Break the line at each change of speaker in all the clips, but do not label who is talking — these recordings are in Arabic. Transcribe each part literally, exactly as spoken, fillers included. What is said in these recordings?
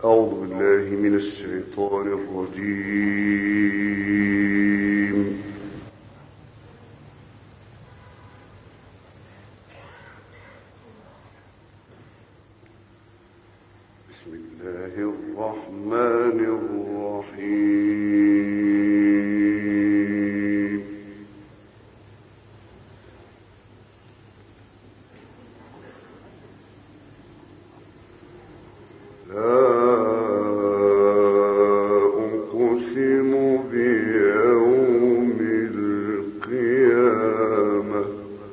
أعوذ بالله من الشيطان الرجيم. بسم الله الرحمن الرحيم. لا أقسم بيوم القيامة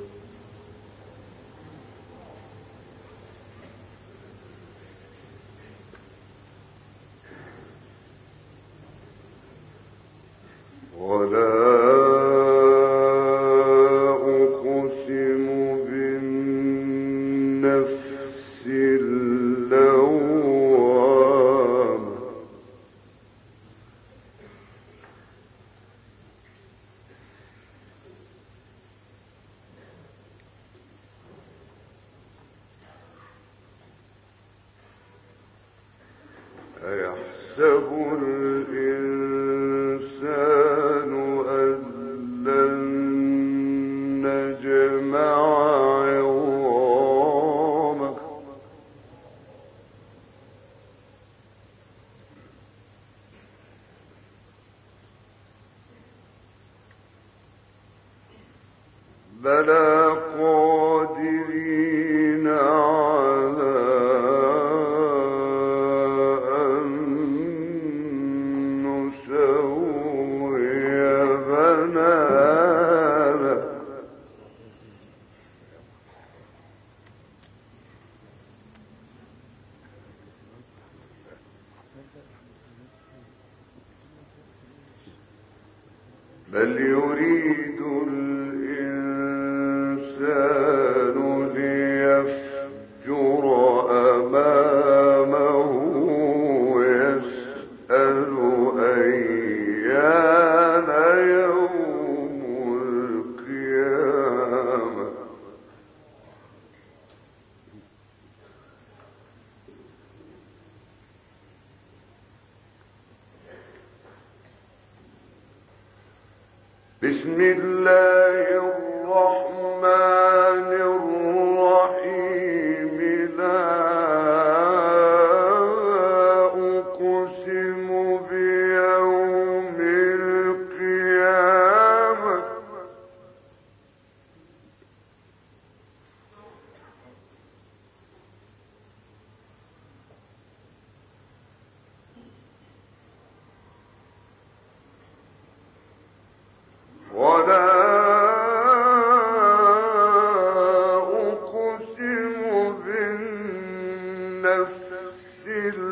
ولا أقسم بالنفس اللوامة أيحسب الإنسان أن لن نجمع عظامه بلى قادرين على أن نسوي بنانه بل يريد الإنسان ليفجر أمامه ويسأل أيان يوم القيامة بسم الله الرحمن الرحيم. لا أقسم بيوم القيامة ولا أقسم بالنفس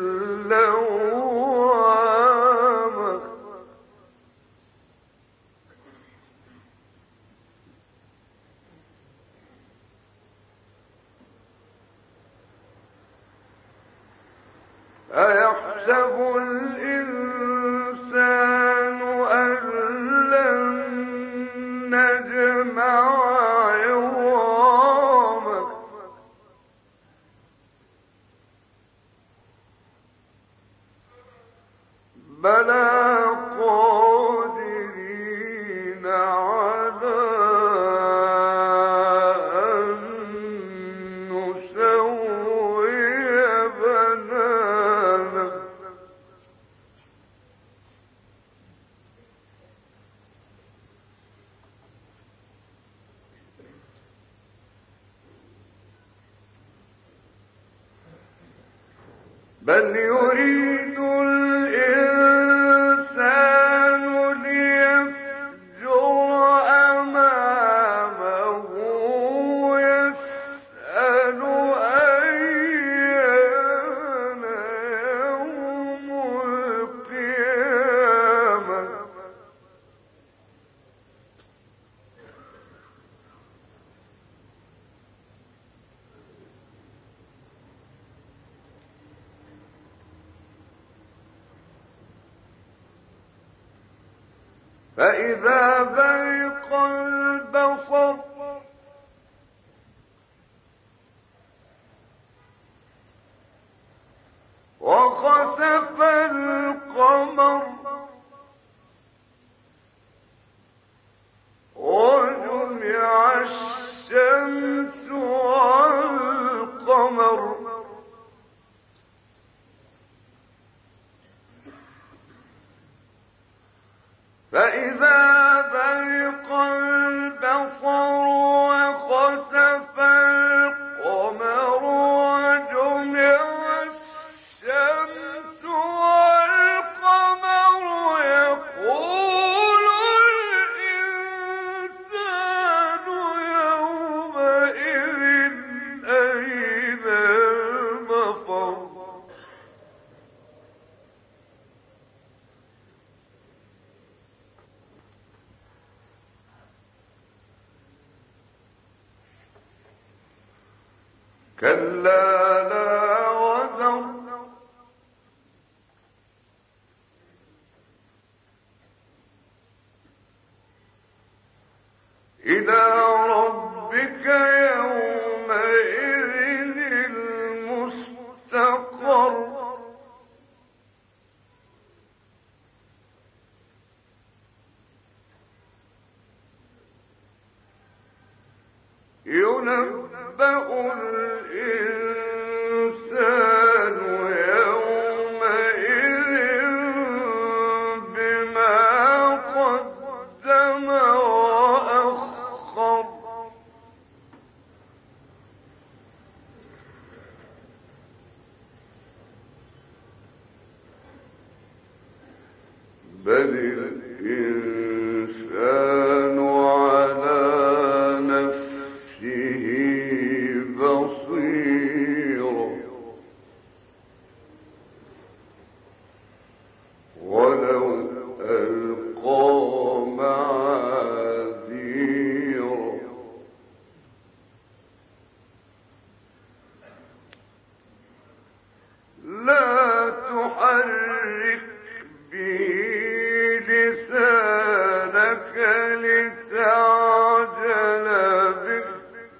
اللوامة أيحسب الإنسان أن لن نجمع عظامه بلى قادرين على أن نسوي بنانه بل يريد الإنسان ليفجر أمامه ويسأل أيان يوم القيامة فإذا برق البصر وخسف وخسف القمر وجمع الشمس والقمر فإذا برق البصر وخسف القمر وجمع الشمس والقمر يقول الإنسان يومئذ أين المفر كلا لا وزر إلى ربك يومئذ المستقر ينبأ الإنسان يومئذ بما قدم وأخر بل الإنسان على نفسه بصيرة ولو ألقى معاذيره لا تحرك به لسانك لتعجل به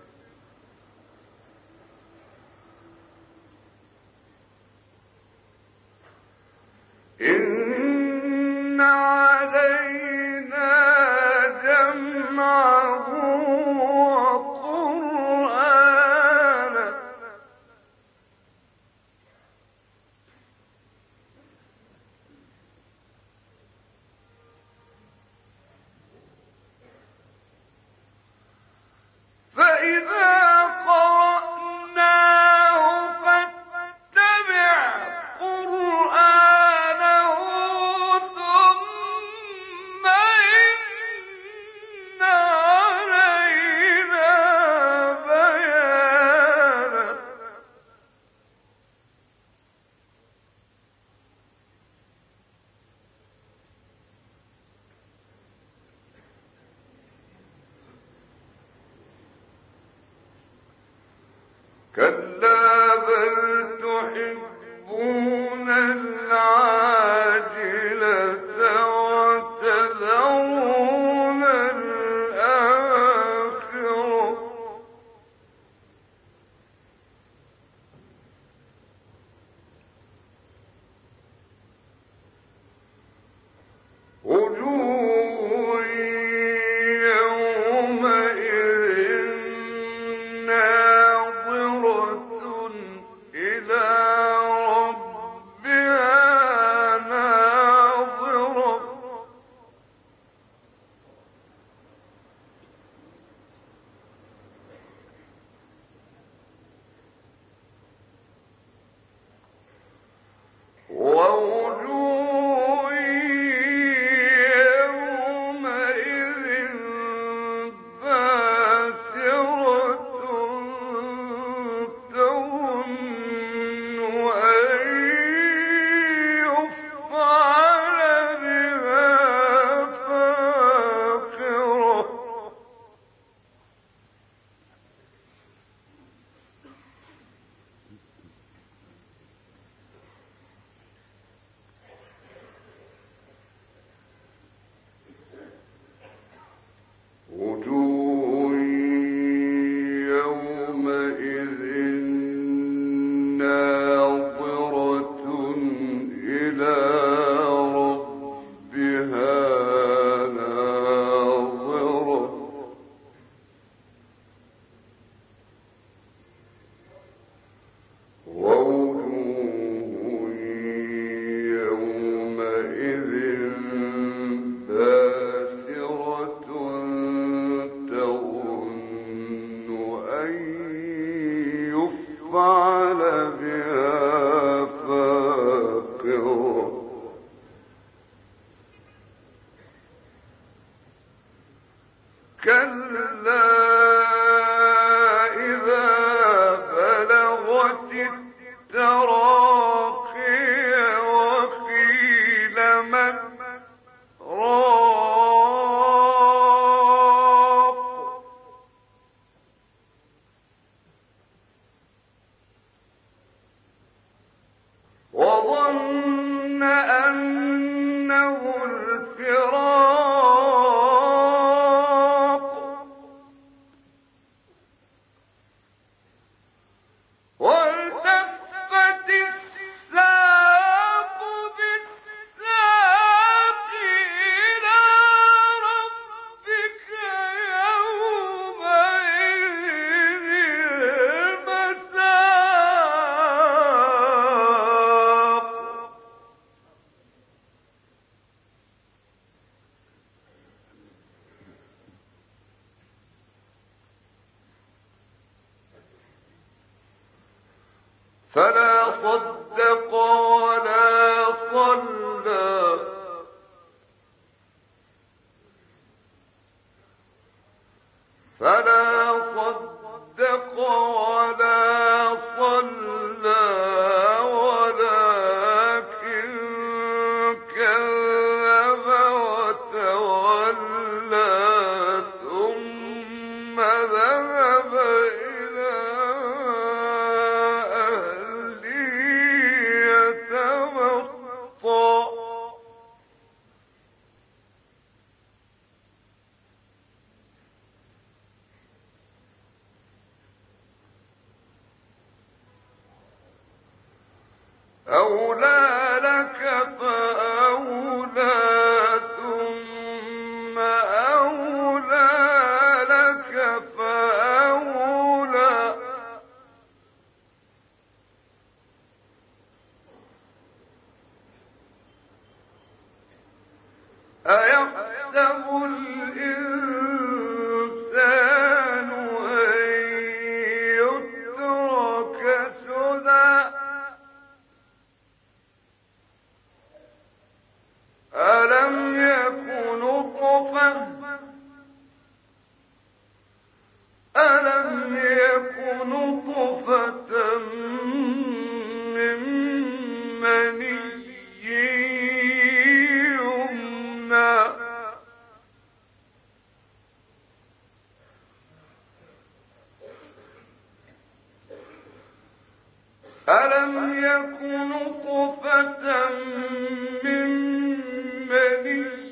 إن علينا جمعه وقرآنه فإذا قرأناه فاتبع قرآنه ثم إن علينا بيانه كلا بل تحبون العاجلة وتذرون الآخرة وجوه يومئذ ناظرة إلى ربها ناظرة ووجوه كلا إذا بلغت التراقي وقيل من راق وظن أنه الفراق والتفت الساق بالساق إلى ربك يومئذ المساق فلا صدق ولا صلى فلا صدق ولا صلى ولكن كذب وتولى ثم ذهب إلى أولى لك فأولى ثم أولى لك فأولى أيحسب الإنسان أن يترك سدى ألم يكن نطفة ألم يكن نطفة من مني يمنى ألم يكن نطفة من مني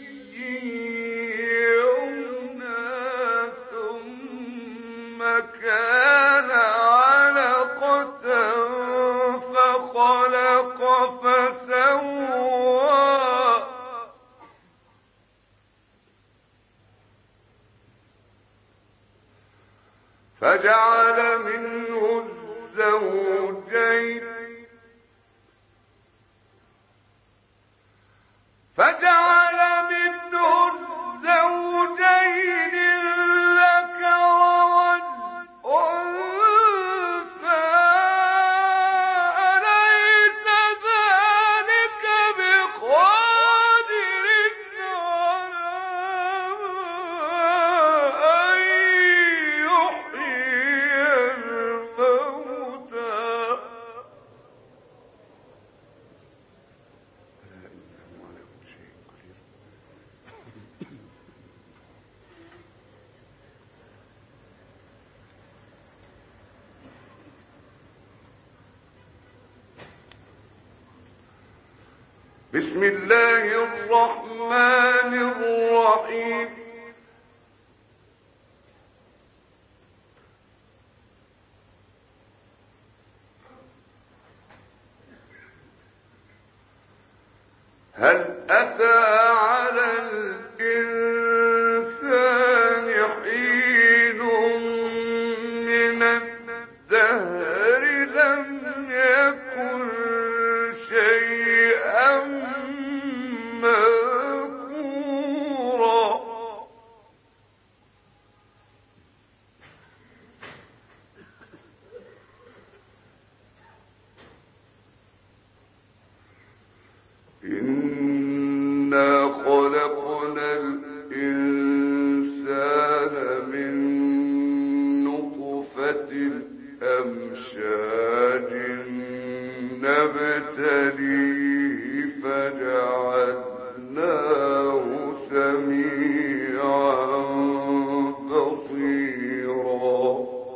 يمنى ثم كان علقة فخلق فسوى فجعل منه الزوجين فجعل منه الزوجين الذكر والأنثى أليس ذلك بقادر على أن يحيي الموتى بسم الله الرحمن الرحيم هل أتى على الإنسان حين من الدهر لم يكن شيئا مذكورا إنا خلقنا الإنسان فجعلناه سميعا بصيرا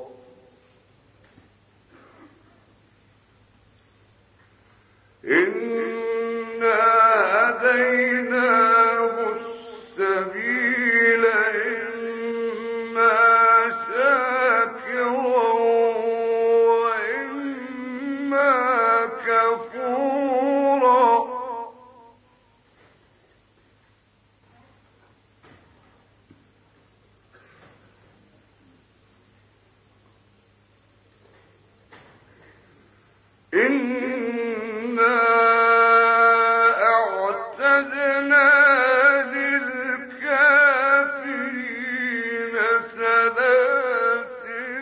إنا هديناه السبيل إما شاكرا وإما كفورا إنا أعتدنا للكافرين سلاسل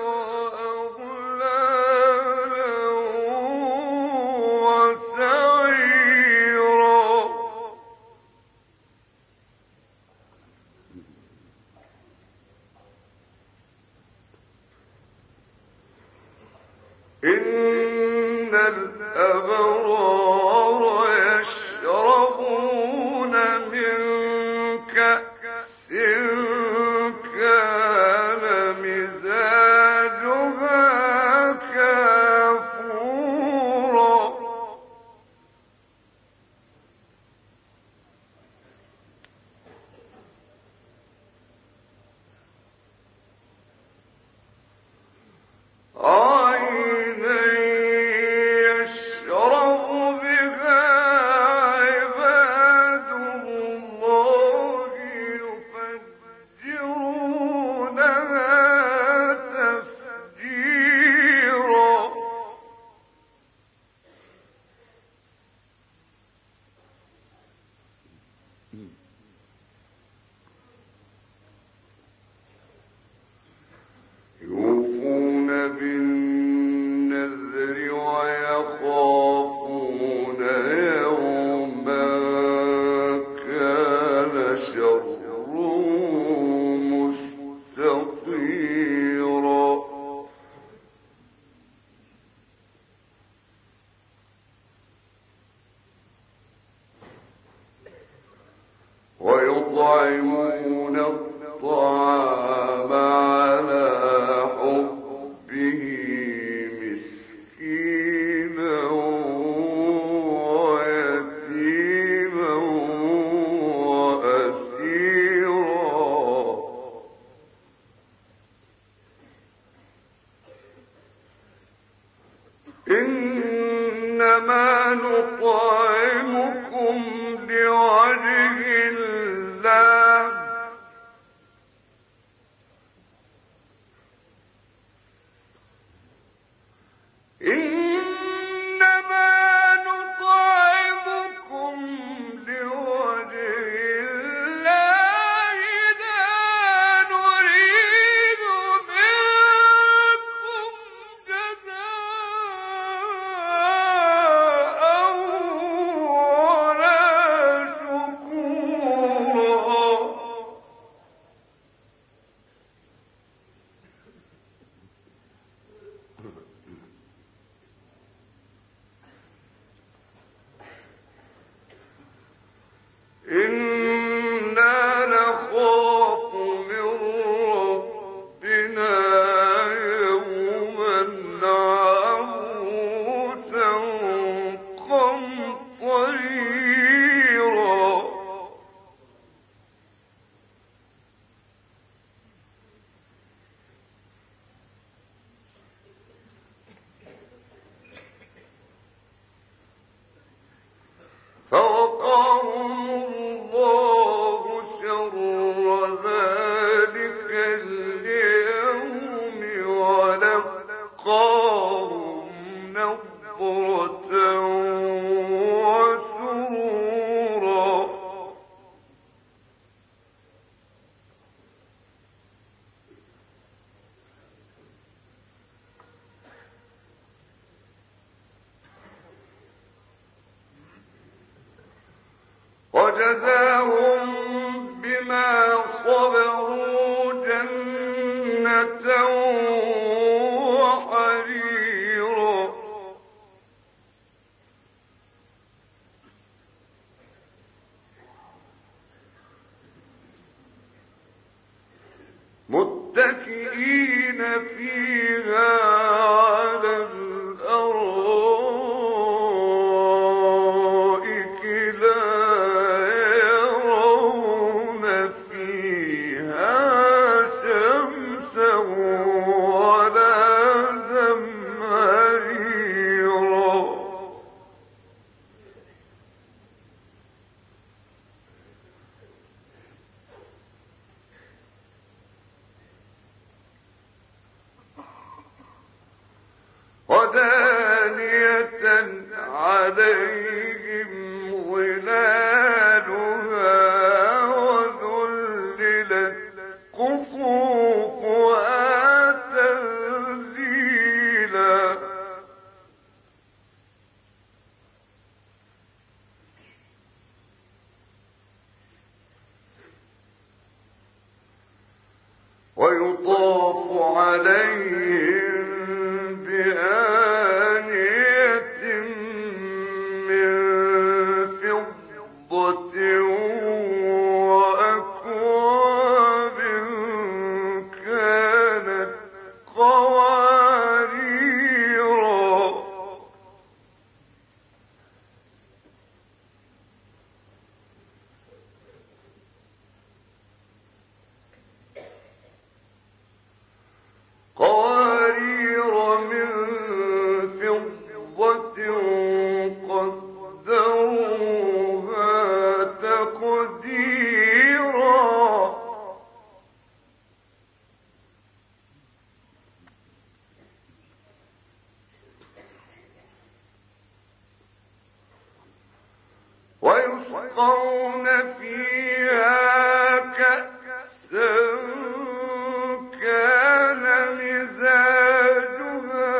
وأغلالا وسعيرا إن الأبرار يشربون من كأس كان مزاجها كافورا عينا يشرب بها عباد الله يفجرونها تفجيرا يوفون بالنذر ويخافون يوما كان شره مستطيرا ويطعمون الطعام على حبه مسكينا ويتيما وأسيرا إنما نطعمكم لوجه الله إنما نطعمكم لوجه الله لا نريد منكم جزاء ولا شكورا إنا نخاف من ربنا يوما عبوسا قمطريرا فوقاهم الله شر ذلك اليوم ولقاهم نضرة وسرورا وجزاهم بما صبروا جنة وحريرا متكئين فيها على الأرائك لا يرون فيها شمسا ولا زمهريرا ودانية عليهم ظلالها وذللت قطوفها تنزيلا ويطاف عليهم بآنية من فضة وأكواب كانت قواريرا قوارير من فضة قدروها تقديرا ويسقون فيها كأسا كان مزاجها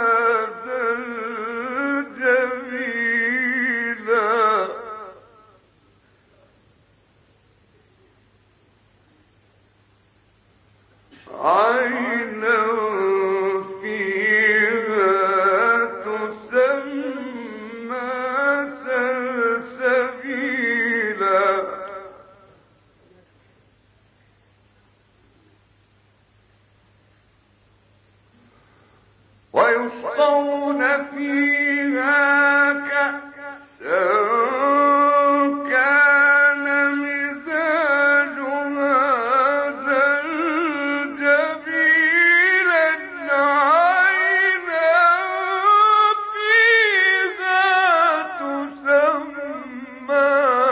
زنجبيلا عينا فيها تسمى سلسبيلا ويسقون فيها كأسا كان مزاجها زنجبيلا عينا فيها تسمى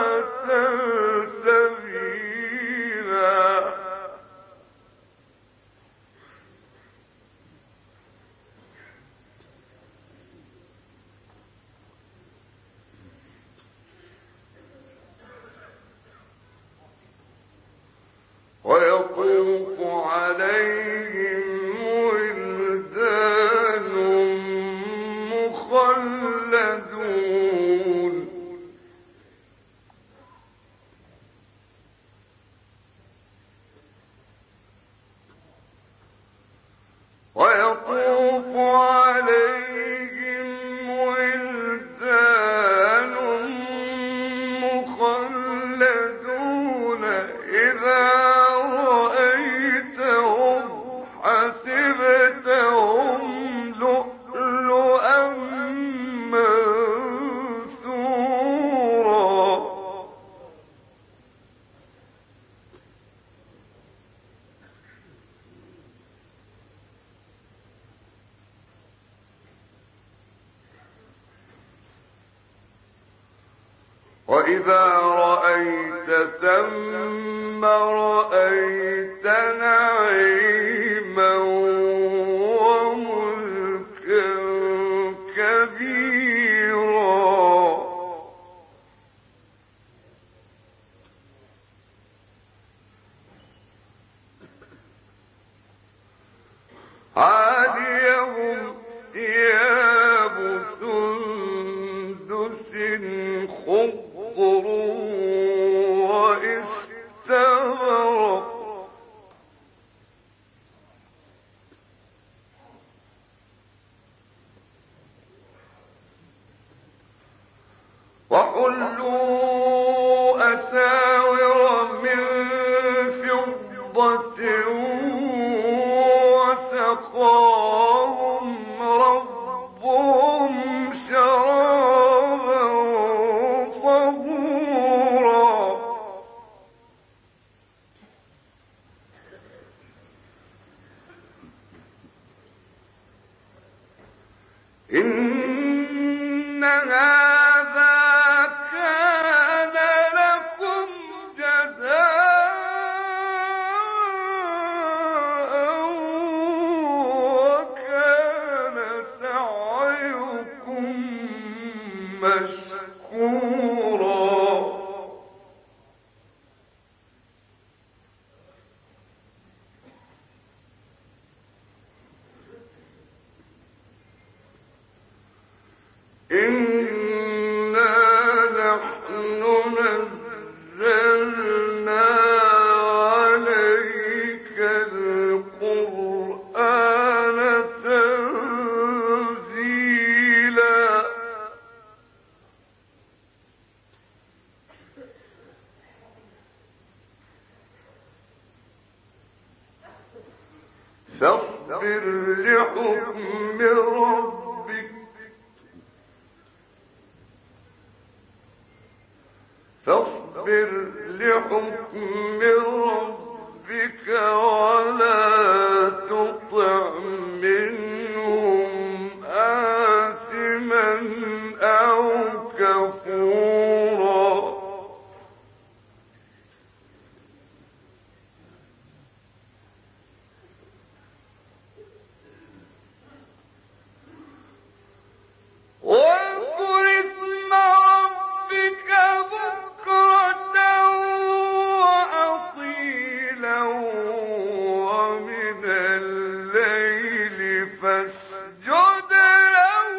سلسبيلا ويطوف عليهم ولدان مخلدون ويطوف عليهم ولدان مخلدون إذا رأيتهم حسبتهم لؤلؤا منثورا وإذا رأيت ثم رأيت نعيما وملكا كبيرا عاليهم ثياب سندس خضر واستبرق وحلوا أساور من فضة وسقاهم ربهم شرابا طهورا إن هذا كان لكم جزاء وكان سعيكم مشكورا إنا نحن نزلنا عليك القرآن تنزيلا فاصبر لحكم ربك فاصبر لحكم ربك ولا تطع منهم آثما أو كفورا واذكر اسم ربك بكرة وأصيلا ومن الليل فاسجد له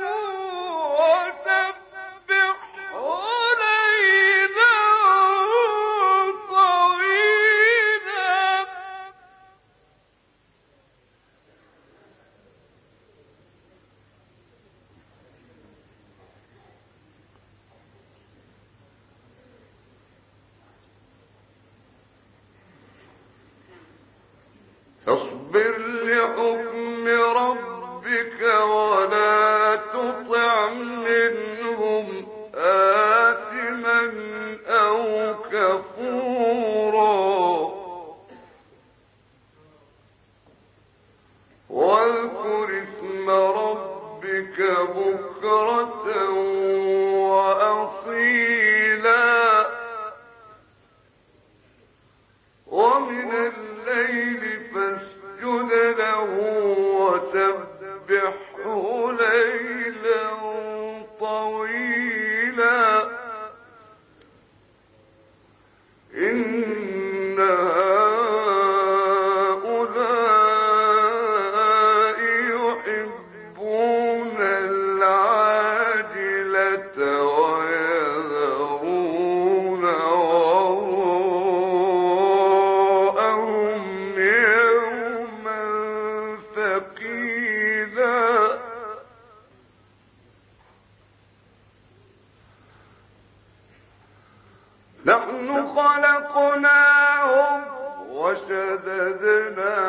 وسبحه ليلا طويلا فاصبر لحكم ربك ولا تطع منهم آثما أو كفورا واذكر اسم ربك بكرة وأصيلا ومن الليل فاسجد له وسبحه ليلا طويلا إن هؤلاء يحبون العاجلة ويذرون وراءهم يوما ثقيلا نحن خلقناهم وشددنا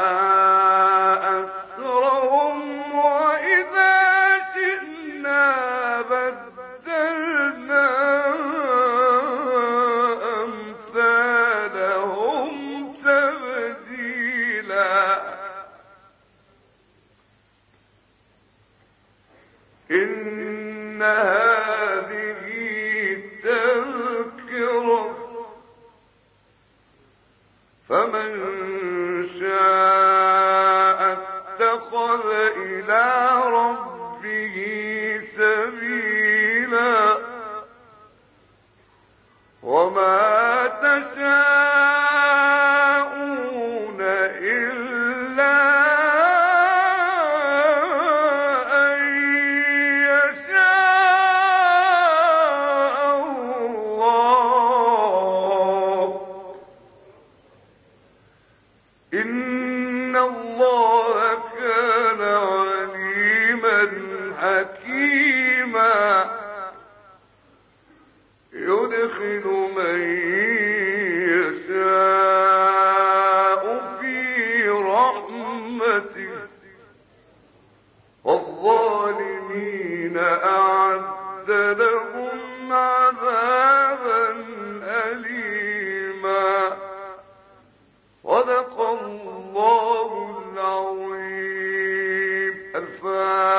أسرهم وإذا شئنا بدلنا أمثالهم تبديلا إن هذه تذكرة فمن شاء اتخذ إلى ربه سبيلا وما تشاءون إلا أن يشاء الله إن الله كان عليما حكيما يدخل من يشاء في رحمته الفاحشة